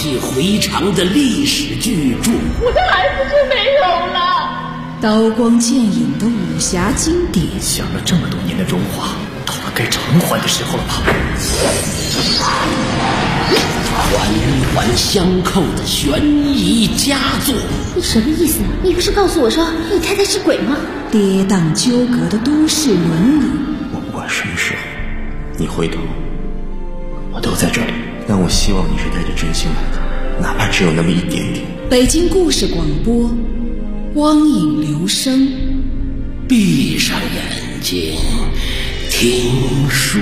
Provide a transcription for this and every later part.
气回肠的历史巨著。 我的孩子就没有了。 刀光剑影的武侠经典， 想了这么多年的荣华，到了该偿还的时候了吧？ 环环相扣的悬疑佳作。 你什么意思？你不是告诉我说你太太是鬼吗？ 跌宕纠葛的都市伦理。 我不管什么时候你回头，我都在这里。但我希望你是带着真心来的，哪怕只有那么一点点。 北京故事广播，光影留声。 闭上眼睛听书。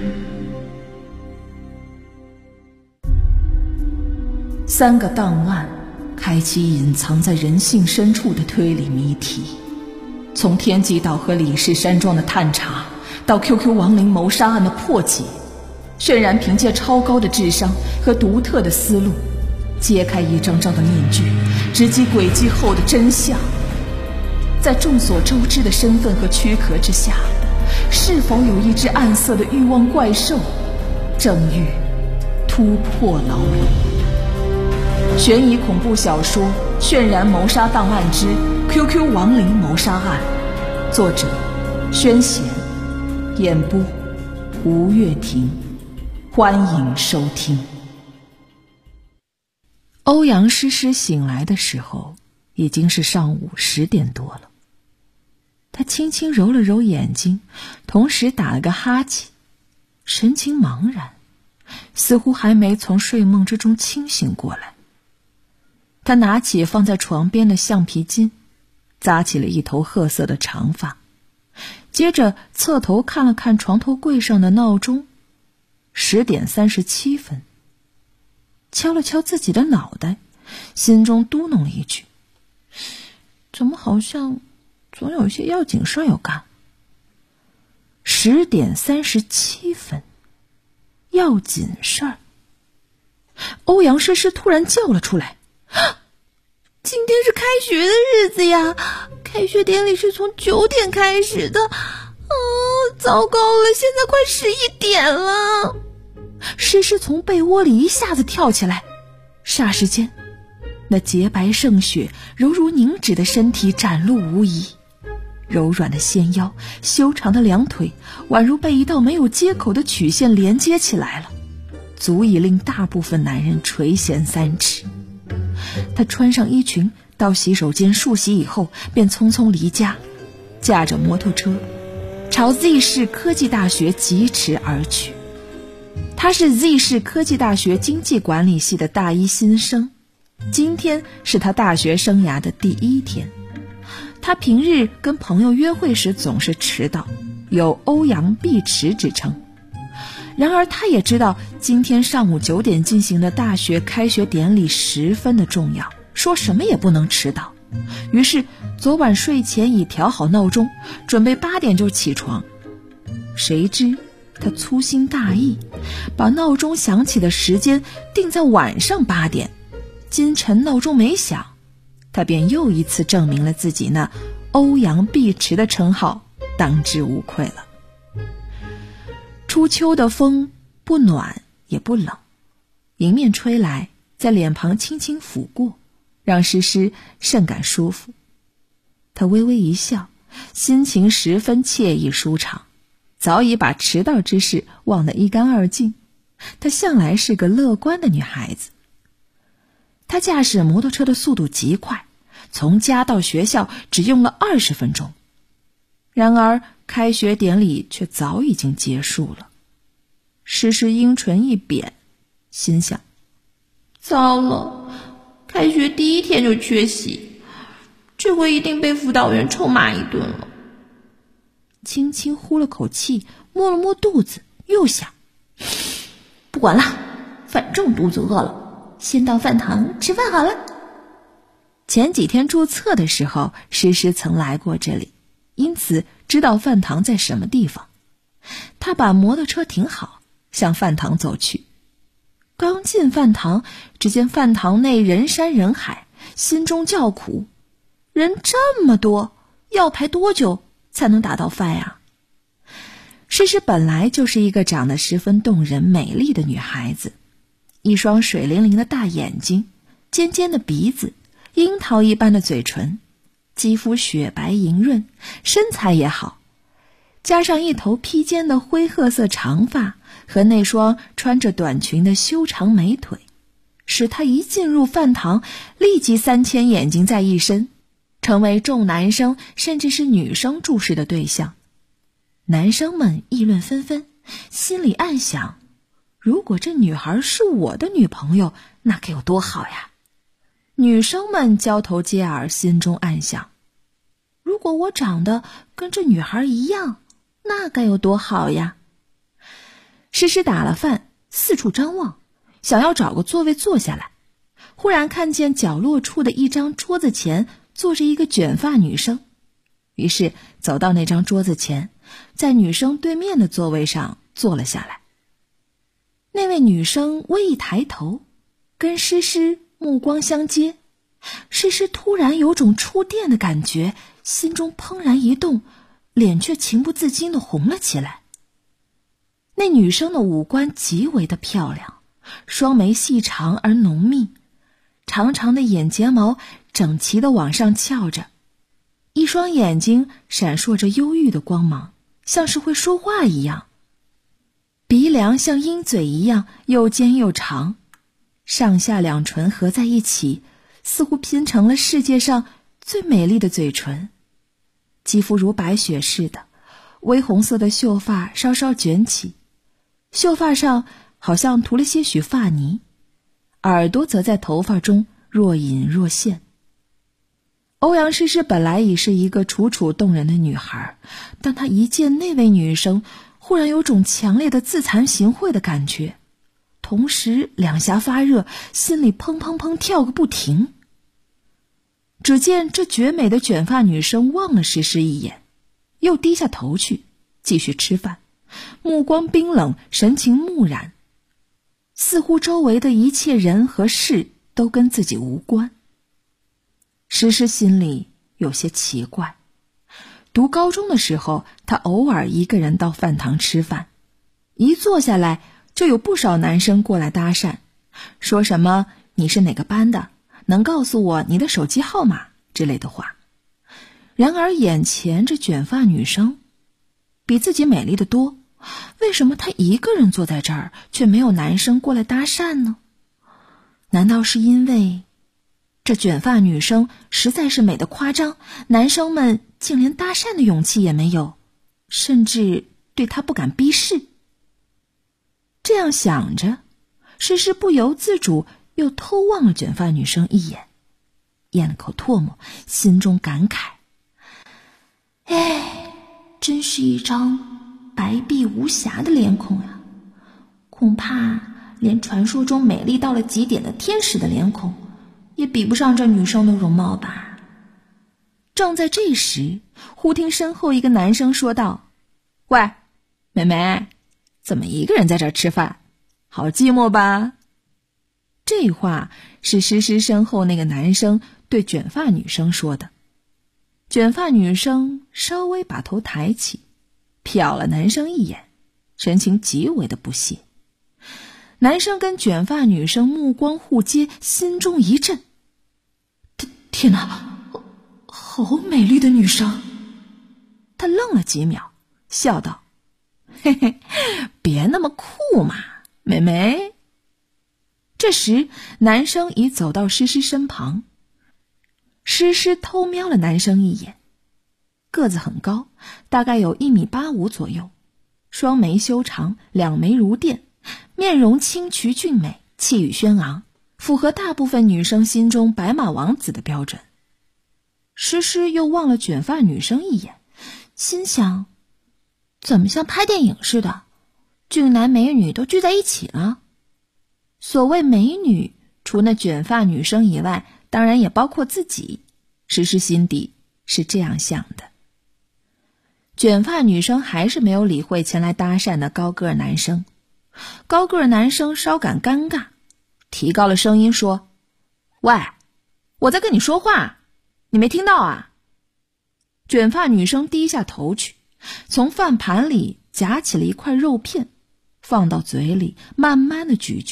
3个档案开启隐藏在人性深处的推理谜题，从天极岛和李氏山庄的探查，到 QQ 亡灵谋杀案的破解，渲然凭借超高的智商和独特的思路，揭开一张张的面具，直击轨迹后的真相。在众所周知的身份和躯壳之下，是否有一只暗色的欲望怪兽，正欲突破牢笼？悬疑恐怖小说《渲然谋杀档案之 QQ 亡灵谋杀案》，作者宣贤，演播吴月婷。欢迎收听。欧阳诗诗醒来的时候已经是上午10点多了，她轻轻揉了揉眼睛，同时打了个哈欠，神情茫然，似乎还没从睡梦之中清醒过来。他拿起放在床边的橡皮筋，扎起了一头褐色的长发，接着侧头看了看床头柜上的闹钟，10点37分，敲了敲自己的脑袋，心中嘟哝了一句：怎么好像总有些要紧事要干。10点37分，要紧事儿。欧阳诗诗突然叫了出来：今天是开学的日子呀，开学典礼是从9点开始的。糟糕了，现在快11点了。诗诗从被窝里一下子跳起来，霎时间，那洁白胜雪、柔如凝脂的身体展露无遗，柔软的纤腰、修长的两腿，宛如被一道没有接口的曲线连接起来了，足以令大部分男人垂涎3尺。他穿上衣裙，到洗手间漱洗以后，便匆匆离家，驾着摩托车朝 Z 市科技大学疾驰而去。他是 Z 市科技大学经济管理系的大一新生，今天是他大学生涯的第1天。他平日跟朋友约会时总是迟到，有欧阳必迟之称。然而他也知道今天上午9点进行的大学开学典礼十分的重要，说什么也不能迟到。于是昨晚睡前已调好闹钟，准备8点就起床。谁知他粗心大意，把闹钟响起的时间定在晚上8点。今晨闹钟没响，他便又一次证明了自己那欧阳必迟的称号当之无愧了。初秋的风不暖也不冷，迎面吹来，在脸庞轻轻抚过，让诗诗甚感舒服。她微微一笑，心情十分惬意舒畅，早已把迟到之事忘得一干二净。她向来是个乐观的女孩子。她驾驶摩托车的速度极快，从家到学校只用了20分钟。然而开学典礼却早已经结束了。诗诗樱唇一扁，心想：糟了，开学第1天就缺席，这回一定被辅导员臭骂一顿了。轻轻呼了口气，摸了摸肚子，又想：不管了，反正肚子饿了，先到饭堂吃饭好了。前几天注册的时候，诗诗曾来过这里，因此知道饭堂在什么地方。他把摩托车停好，向饭堂走去。刚进饭堂，只见饭堂内人山人海，心中叫苦，人这么多，要排多久才能打到饭呀？诗诗本来就是一个长得十分动人美丽的女孩子， 一双水灵灵的大眼睛，尖尖的鼻子，樱桃一般的嘴唇，肌肤雪白莹润，身材也好，加上一头披肩的灰褐色长发和那双穿着短裙的修长美腿，使他一进入饭堂，立即3000眼睛在一身，成为众男生甚至是女生注视的对象。男生们议论纷纷，心里暗想，如果这女孩是我的女朋友，那该有多好呀。女生们交头接耳，心中暗想，如果我长得跟这女孩一样，那该有多好呀。诗诗打了饭，四处张望，想要找个座位坐下来，忽然看见角落处的一张桌子前坐着一个卷发女生，于是走到那张桌子前，在女生对面的座位上坐了下来。那位女生微一抬头，跟诗诗目光相接，诗诗突然有种触电的感觉，心中怦然一动，脸却情不自禁地红了起来。那女生的五官极为的漂亮，双眉细长而浓密，长长的眼睫毛整齐地往上翘着，一双眼睛闪烁着忧郁的光芒，像是会说话一样。鼻梁像鹰嘴一样又尖又长，上下两唇合在一起，似乎拼成了世界上最美丽的嘴唇。肌肤如白雪似的，微红色的秀发稍稍卷起，秀发上好像涂了些许发泥，耳朵则在头发中若隐若现。欧阳诗诗本来已是一个楚楚动人的女孩，但她一见那位女生，忽然有种强烈的自惭形秽的感觉，同时两颊发热，心里砰砰砰跳个不停。只见这绝美的卷发女生望了诗诗一眼，又低下头去继续吃饭，目光冰冷，神情木然，似乎周围的一切人和事都跟自己无关。诗诗心里有些奇怪，读高中的时候，她偶尔一个人到饭堂吃饭，一坐下来就有不少男生过来搭讪，说什么你是哪个班的，能告诉我你的手机号码之类的话。然而眼前这卷发女生比自己美丽得多，为什么她一个人坐在这儿，却没有男生过来搭讪呢？难道是因为这卷发女生实在是美得夸张，男生们竟连搭讪的勇气也没有，甚至对她不敢逼视？这样想着，诗诗不由自主又偷望了卷发女生一眼，咽了口唾沫，心中感慨，真是一张白璧无瑕的脸孔呀，恐怕连传说中美丽到了极点的天使的脸孔也比不上这女生的容貌吧。正在这时，忽听身后一个男生说道，喂，妹妹，怎么一个人在这儿吃饭？好寂寞吧？这话是诗诗身后那个男生对卷发女生说的。卷发女生稍微把头抬起，瞟了男生一眼，神情极为的不屑。男生跟卷发女生目光互接，心中一震，天哪，好美丽的女生。他愣了几秒，笑道，嘿嘿，别那么酷嘛，妹妹。这时男生已走到诗诗身旁，诗诗偷瞄了男生一眼，个子很高，大概有1.85米左右，双眉修长，两眉如电，面容清癯俊美，气宇轩昂，符合大部分女生心中白马王子的标准。诗诗又望了卷发女生一眼，心想，怎么像拍电影似的，俊男美女都聚在一起了？所谓美女，除那卷发女生以外，当然也包括自己，诗诗心底是这样想的。卷发女生还是没有理会前来搭讪的高个儿男生。高个儿男生稍感尴尬，提高了声音说，喂，我在跟你说话，你没听到啊？卷发女生低下头去，从饭盘里夹起了一块肉片，放到嘴里慢慢的咀嚼，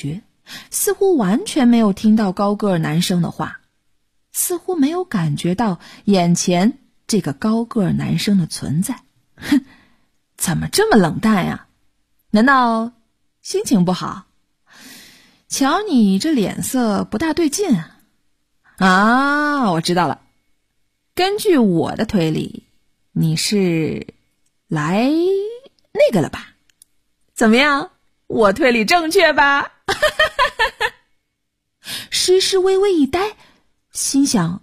似乎完全没有听到高个儿男生的话，似乎没有感觉到眼前这个高个儿男生的存在。哼，怎么这么冷淡呀？难道心情不好？瞧你这脸色不大对劲啊！啊，我知道了，根据我的推理，你是来那个了吧？怎么样？我推理正确吧？诗诗微微一呆，心想，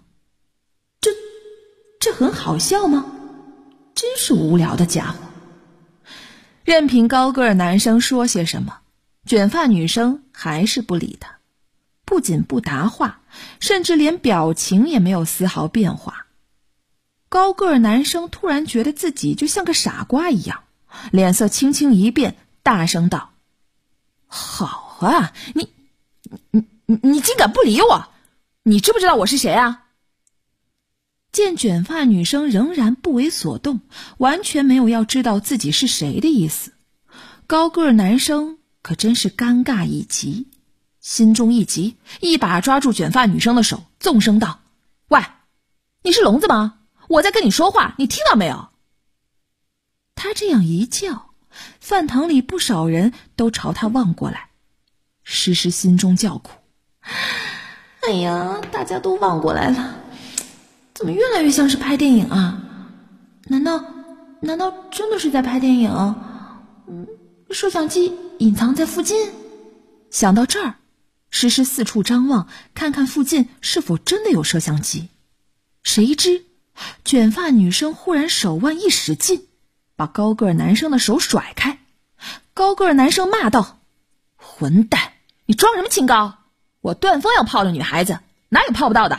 这很好笑吗？真是无聊的家伙。任凭高个儿男生说些什么，卷发女生还是不理他，不仅不答话，甚至连表情也没有丝毫变化。高个儿男生突然觉得自己就像个傻瓜一样，脸色轻轻一变，大声道：好啊，你竟敢不理我，你知不知道我是谁啊？见卷发女生仍然不为所动，完全没有要知道自己是谁的意思，高个儿男生可真是尴尬一极，心中一急，一把抓住卷发女生的手，纵声道：喂，你是聋子吗？我在跟你说话，你听到没有？他这样一叫，饭堂里不少人都朝他望过来。诗诗心中叫苦，哎呀，大家都望过来了，怎么越来越像是拍电影啊？难道真的是在拍电影？摄像机隐藏在附近？想到这儿，诗诗四处张望，看看附近是否真的有摄像机。谁知卷发女生忽然手腕一使劲，把高个儿男生的手甩开。高个儿男生骂道：混蛋，你装什么清高？我段峰要泡的女孩子哪有泡不到的？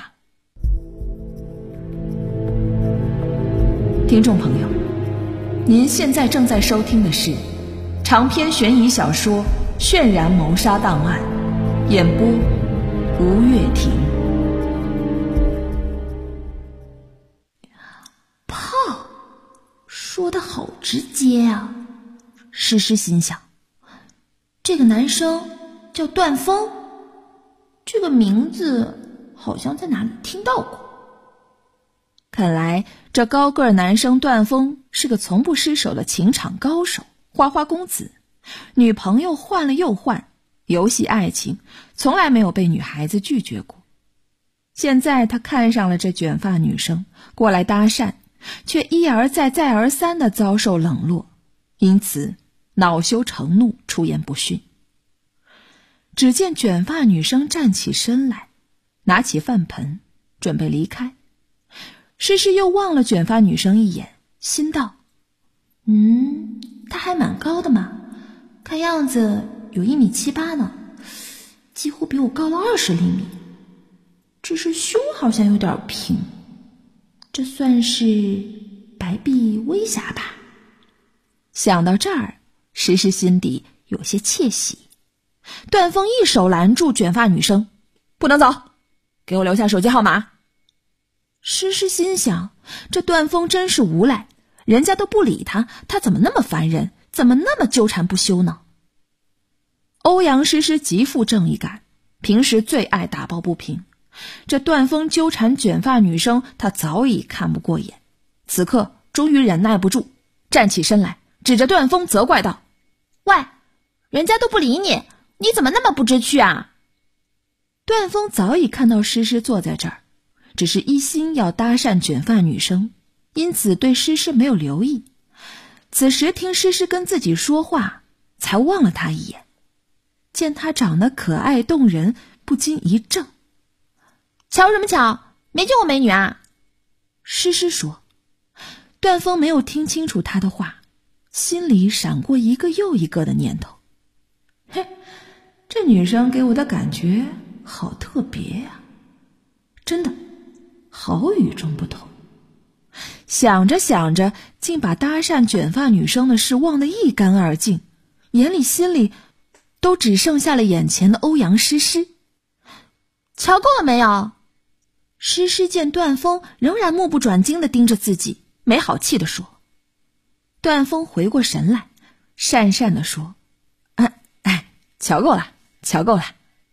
听众朋友，您现在正在收听的是长篇悬疑小说《渲然谋杀档案》，演播吴月婷。泡，说得好直接啊！诗诗心想，这个男生叫段峰，这个名字好像在哪里听到过。看来这高个儿男生段峰是个从不失手的情场高手，花花公子，女朋友换了又换，游戏爱情从来没有被女孩子拒绝过。现在他看上了这卷发女生，过来搭讪，却一而再再而三地遭受冷落，因此恼羞成怒，出言不逊。只见卷发女生站起身来，拿起饭盆准备离开。诗诗又望了卷发女生一眼，心道：她还蛮高的嘛，看样子有1.78米呢，几乎比我高了20厘米。只是胸好像有点平，这算是白臂微瑕吧。想到这儿，诗诗心底有些窃喜。段峰一手拦住卷发女生：不能走，给我留下手机号码。诗诗心想，这段峰真是无赖，人家都不理他，他怎么那么烦人，怎么那么纠缠不休呢？欧阳诗诗极富正义感，平时最爱打抱不平，这段峰纠缠卷发女生，他早已看不过眼，此刻终于忍耐不住，站起身来，指着段峰责怪道：喂，人家都不理你，你怎么那么不知趣啊？段峰早已看到诗诗坐在这儿，只是一心要搭讪卷发女生，因此对诗诗没有留意。此时听诗诗跟自己说话，才望了她一眼，见她长得可爱动人，不禁一怔。瞧什么瞧，没见过美女啊？诗诗说。段峰没有听清楚她的话，心里闪过一个又一个的念头。嘿，这女生给我的感觉好特别呀，真的好与众不同。想着想着，竟把搭讪卷发女生的事忘得一干二净，眼里心里都只剩下了眼前的欧阳诗诗。瞧够了没有？诗诗见段峰仍然目不转睛地盯着自己，没好气地说。段峰回过神来，讪讪地说：瞧够了，瞧够了，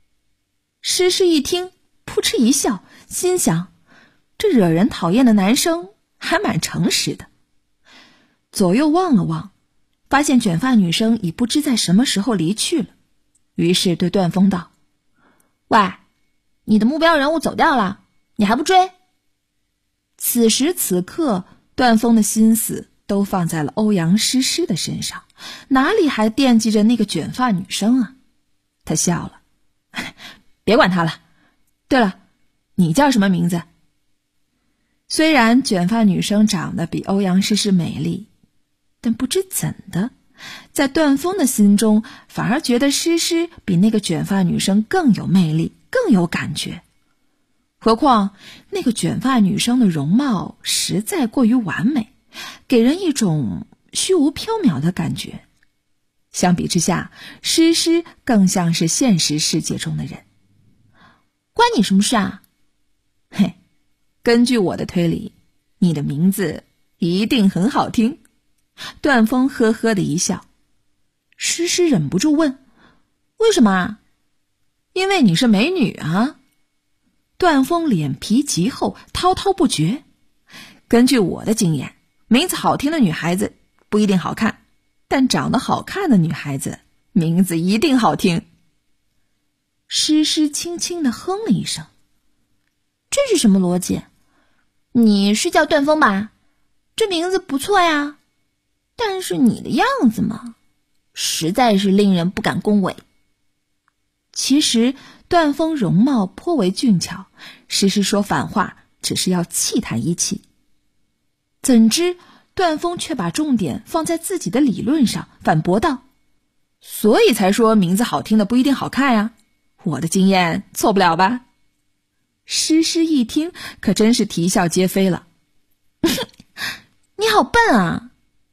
诗诗一听，扑哧一笑，心想，这惹人讨厌的男生还蛮诚实的。左右望了望，发现卷发女生已不知在什么时候离去了，于是对段峰道：喂，你的目标人物走掉了，你还不追？此时此刻，段峰的心思都放在了欧阳诗诗的身上，哪里还惦记着那个卷发女生啊？他笑了，别管他了。对了，你叫什么名字？虽然卷发女生长得比欧阳诗诗美丽，但不知怎的，在段峰的心中反而觉得诗诗比那个卷发女生更有魅力，更有感觉。何况那个卷发女生的容貌实在过于完美，给人一种虚无缥缈的感觉。相比之下，诗诗更像是现实世界中的人。 关你什么事啊？ 嘿，根据我的推理，你的名字一定很好听。段峰呵呵的一笑。诗诗忍不住问：为什么啊？因为你是美女啊。段峰脸皮极厚，滔滔不绝。根据我的经验，名字好听的女孩子不一定好看，但长得好看的女孩子名字一定好听。诗诗轻轻地哼了一声。 这是什么逻辑？你是叫段峰吧？这名字不错呀，但是你的样子嘛，实在是令人不敢恭维。 其实段峰容貌颇为俊俏，诗诗说反话只是要气他一气。怎知段峰却把重点放在自己的理论上，反驳道：所以才说名字好听的不一定好看呀，我的经验错不了吧？诗诗一听可真是啼笑皆非了。 你好笨啊。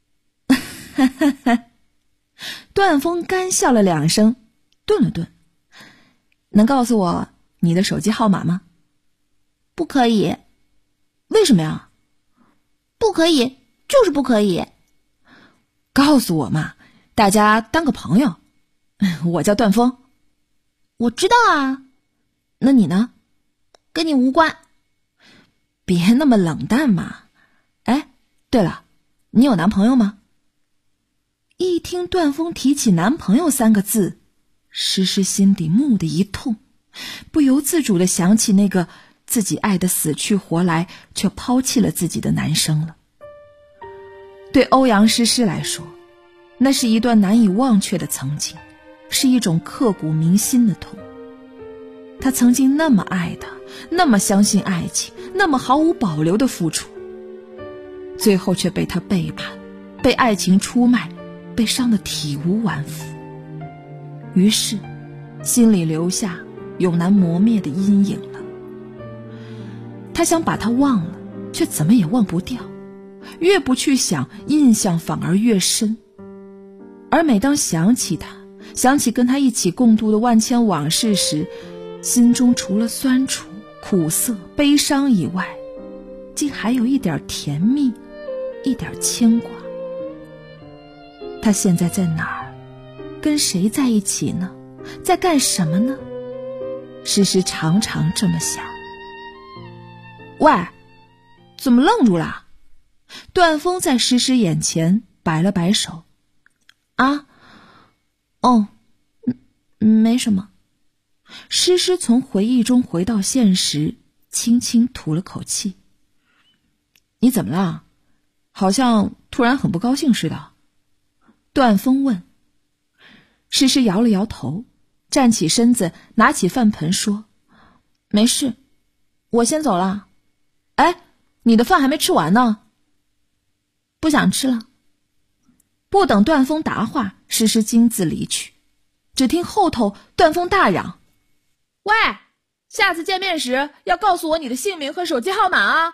段峰干笑了2声，顿了顿。能告诉我你的手机号码吗？ 不可以。 为什么呀？ 不可以，就是不可以。 告诉我嘛，大家当个朋友。我叫段峰。 我知道啊。 那你呢？ 跟你无关。 别那么冷淡嘛。哎，对了，你有男朋友吗？一听段峰提起男朋友3个字，诗诗心底蓦地一痛，不由自主地想起那个自己爱得死去活来却抛弃了自己的男生了。对欧阳诗诗来说，那是一段难以忘却的曾经，是一种刻骨铭心的痛。她曾经那么爱他，那么相信爱情，那么毫无保留的付出，最后却被他背叛，被爱情出卖，被伤得体无完肤。于是心里留下永难磨灭的阴影了。他想把他忘了，却怎么也忘不掉，越不去想，印象反而越深。而每当想起他，想起跟他一起共度的万千往事时，心中除了酸楚、苦涩、悲伤以外，竟还有一点甜蜜，一点牵挂。他现在在哪儿？跟谁在一起呢？在干什么呢？诗诗常常这么想。喂，怎么愣住了？段峰在诗诗眼前摆了摆手。啊，哦，没什么。诗诗从回忆中回到现实，轻轻吐了口气。你怎么了？好像突然很不高兴似的。段峰问。诗诗摇了摇头，站起身子，拿起饭盆说：没事，我先走了。哎，你的饭还没吃完呢。不想吃了。不等段峰答话，诗诗径自离去。只听后头段峰大嚷：喂，下次见面时要告诉我你的姓名和手机号码啊。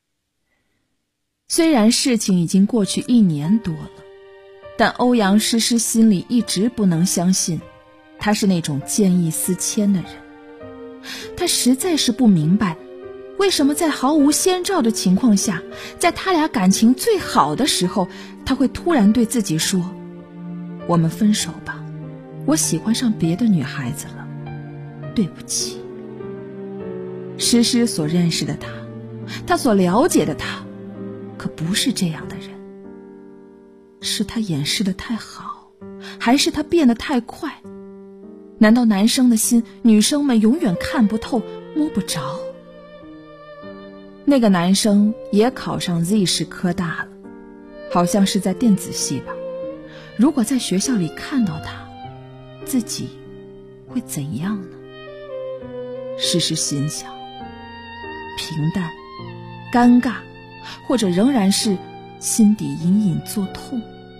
虽然事情已经过去1年多了，但欧阳诗诗心里一直不能相信他是那种见异思迁的人。他实在是不明白，为什么在毫无先兆的情况下，在他俩感情最好的时候，他会突然对自己说：我们分手吧，我喜欢上别的女孩子了，对不起。 诗诗所认识的他，他所了解的他，可不是这样的人。是他掩饰得太好，还是他变得太快？难道男生的心，女生们永远看不透、摸不着？那个男生也考上 Z 市科大了，好像是在电子系吧。如果在学校里看到他，自己会怎样呢？诗诗心想，平淡、尴尬，或者仍然是心底隐隐作痛。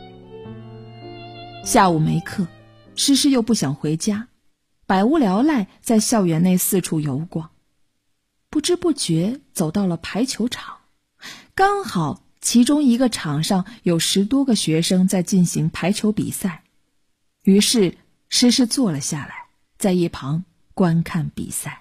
下午没课，诗诗又不想回家，百无聊赖在校园内四处游逛。不知不觉走到了排球场，刚好其中一个场上有10多个学生在进行排球比赛，于是诗诗坐了下来，在一旁观看比赛。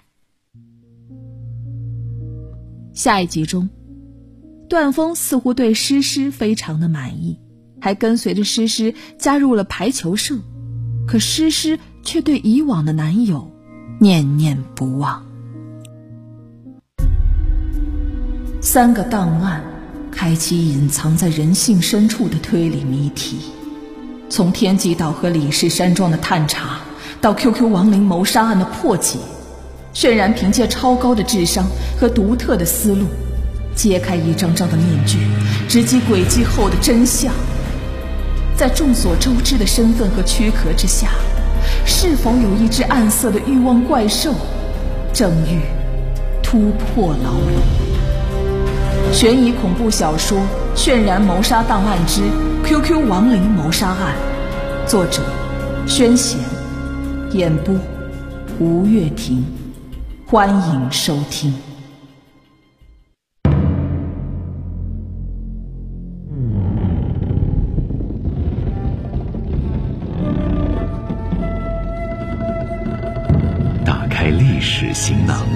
下一集中，段峰似乎对诗诗非常的满意，还跟随着诗诗加入了排球社，可诗诗却对以往的男友念念不忘。3个档案开启隐藏在人性深处的推理谜题，从天际岛和李氏山庄的探查，到 QQ 亡灵谋杀案的破解，渲然凭借超高的智商和独特的思路，揭开一张张的面具，直击轨迹后的真相。在众所周知的身份和躯壳之下，是否有一只暗色的欲望怪兽，正欲突破牢笼？悬疑恐怖小说《渲然谋杀档案之 QQ 亡灵谋杀案》，作者宣贤，演播吴月婷，欢迎收听。 打开历史行囊，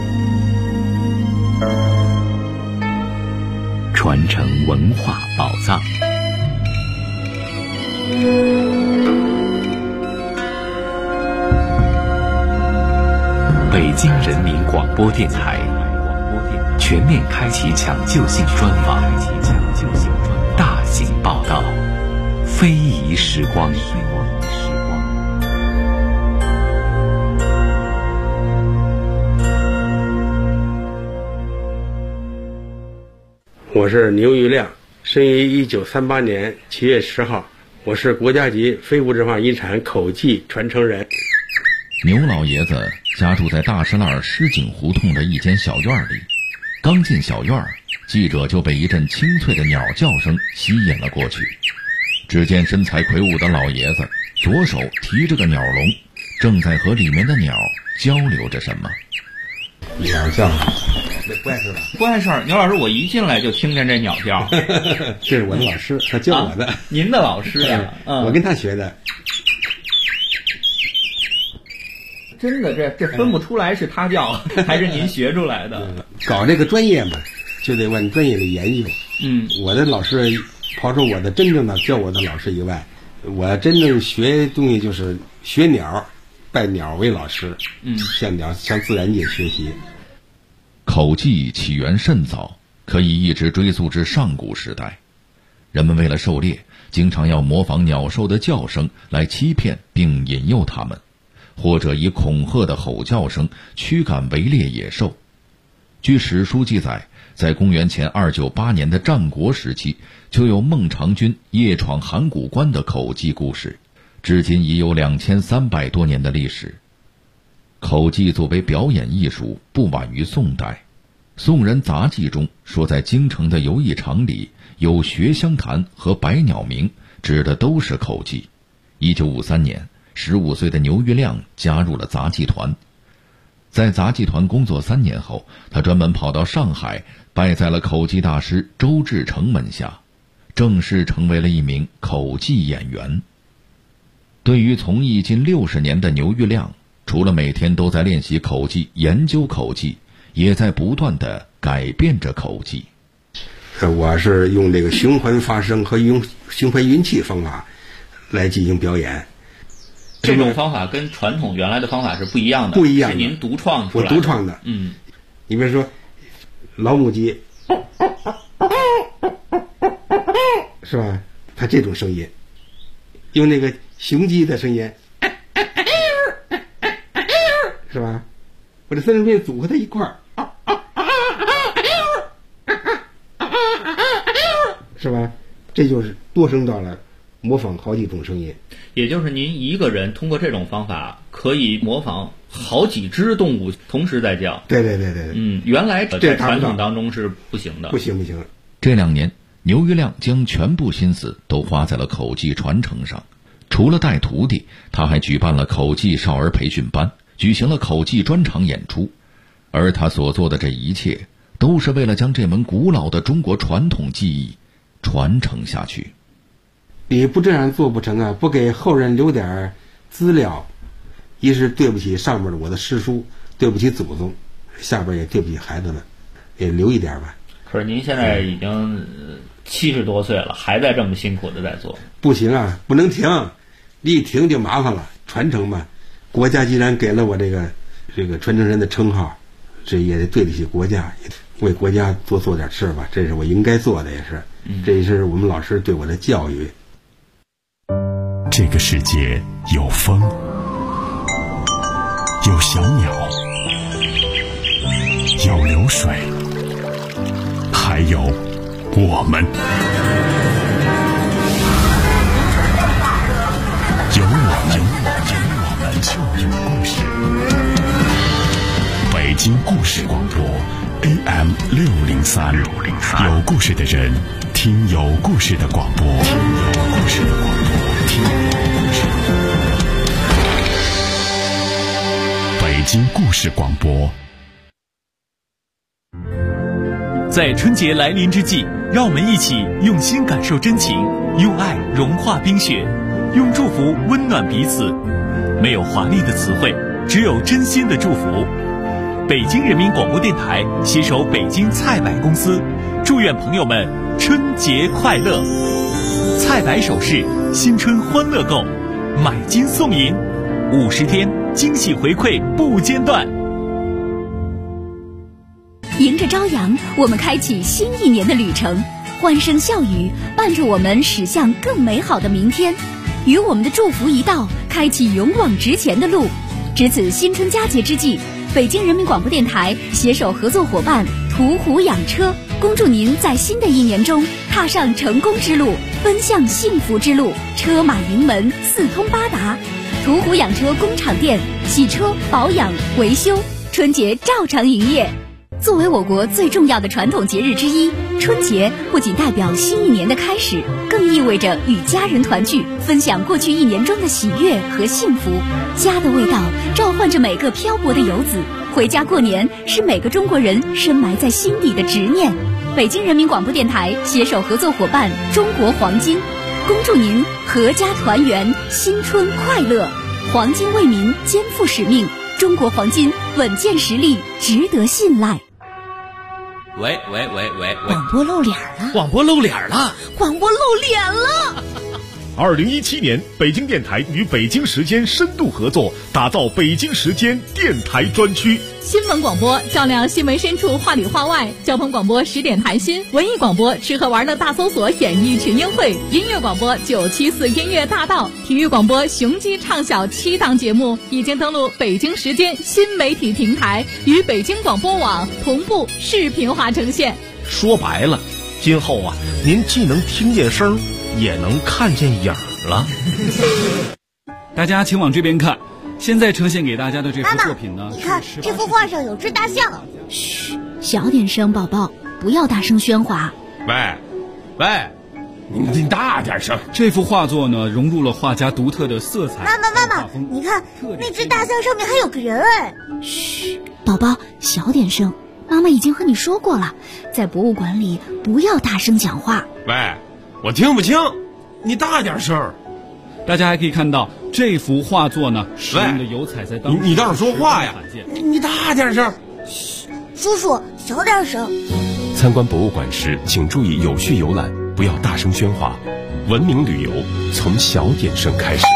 传承文化宝藏。北京人民广播电台全面开启抢救性专访，大型报道，非遗时光。 我是牛玉亮，生于1938年7月10号，我是国家级非物质文化遗产口技传承人。 牛老爷子家住在大石栏石井胡同的一间小院里，刚进小院，记者就被一阵清脆的鸟叫声吸引了过去。只见身材魁梧的老爷子左手提着个鸟笼，正在和里面的鸟交流着什么。 鸟叫不碍事吧？ 不碍事儿。牛老师，我一进来就听见这鸟叫。 这是我的老师，他教我的。 您的老师呀？ 我跟他学的。 真的，这分不出来是他叫还是您学出来的。 搞这个专业嘛，就得往专业的研究。我的老师，刨出我的真正的教我的老师以外，我真正学东西就是学鸟，拜鸟为老师。向自然界学习。 口技起源甚早，可以一直追溯至上古时代。人们为了狩猎，经常要模仿鸟兽的叫声来欺骗并引诱它们，或者以恐吓的吼叫声驱赶围猎野兽。据史书记载，在公元前298年的战国时期，就有孟尝君夜闯函谷关的口技故事，至今已有2300多年的历史。口技作为表演艺术，不晚于宋代。宋人杂记中说，在京城的游艺场里有学香坛和百鸟鸣，指的都是口技。1953年，15岁的牛玉亮加入了杂技团。在杂技团工作3年后，他专门跑到上海，拜在了口技大师周志成门下，正式成为了一名口技演员。对于从艺近60年的牛玉亮，除了每天都在练习口技、研究口技，也在不断地改变着口技。 我是用这个循环发声和用循环运气方法来进行表演。 这种方法跟传统原来的方法是不一样的， 不一样的， 是您独创出来的。 我独创的。 你比如说老母鸡，是吧？它这种声音，用那个雄鸡的声音，是吧？我这三声片组合在一块儿，是吧？这就是多声道了，模仿好几种声音。 也就是您一个人通过这种方法可以模仿好几只动物同时在叫。 对。 原来在传统当中是不行的。 不行。 这2年，牛于亮将全部心思都花在了口技传承上。除了带徒弟，他还举办了口技少儿培训班，举行了口技专场演出。而他所做的这一切，都是为了将这门古老的中国传统技艺传承下去。 你不这样做不成啊！不给后人留点资料，一是对不起上面的我的师叔，对不起祖宗，下边也对不起孩子们，也留一点吧。 可是您现在已经70多岁了，还在这么辛苦的在做。 不行啊，不能停，一停就麻烦了。传承嘛，国家既然给了我这个传承人的称号，这也得对得起国家，为国家多做点事吧，这是我应该做的，也是，这也是我们老师对我的教育。 这个世界有风，有小鸟，有流水，还有我们。有我们就有故事。北京故事广播 AM 603，有故事的人听有故事的广播，听有故事的广播，听有故事的广播。北京故事广播。 在春节来临之际，让我们一起用心感受真情，用爱融化冰雪，用祝福温暖彼此。没有华丽的词汇，只有真心的祝福。北京人民广播电台携手北京菜百公司，祝愿朋友们春节快乐。菜百首饰新春欢乐购，买金送银，50天惊喜回馈不间断。 迎着朝阳，我们开启新一年的旅程，欢声笑语伴着我们驶向更美好的明天。与我们的祝福一道，开启勇往直前的路。值此新春佳节之际，北京人民广播电台携手合作伙伴途虎养车，恭祝您在新的一年中踏上成功之路，奔向幸福之路，车马营门四通八达。途虎养车工厂店，洗车、保养、维修，春节照常营业。作为我国最重要的传统节日之一，春节不仅代表新一年的开始，更意味着与家人团聚，分享过去一年中的喜悦和幸福。家的味道召唤着每个漂泊的游子，回家过年是每个中国人深埋在心底的执念。北京人民广播电台携手合作伙伴中国黄金，恭祝您阖家团圆，新春快乐。黄金为民肩负使命，中国黄金稳健实力，值得信赖。 喂， 广播露脸了！ 广播露脸了！ 广播露脸了 ！2017年，北京电台与北京时间深度合作，打造北京时间电台专区。 新闻广播照亮新闻深处，话里话外；交通广播10点谈心；文艺广播吃喝玩乐大搜索，演艺群英会；音乐广播974音乐大道；体育广播雄鸡唱晓7档节目已经登录北京时间新媒体平台，与北京广播网同步视频化呈现。 说白了，今后啊，您既能听见声，也能看见影了。 大家请往这边看，现在呈现给大家的这幅作品呢， 你看这幅画上有只大象。 嘘，小点声，宝宝，不要大声喧哗。 喂，你大点声。 这幅画作呢，融入了画家独特的色彩。 妈妈，你看那只大象上面还有个人哎。 嘘，宝宝，小点声。妈妈已经和你说过了，在博物馆里不要大声讲话。 喂，我听不清，你大点声。 大家还可以看到这幅画作呢，使用的油彩在当中。 你倒是说话呀！你大点声。 嘘，叔叔小点声。 参观博物馆时，请注意有序游览，不要大声喧哗。文明旅游从小点声开始。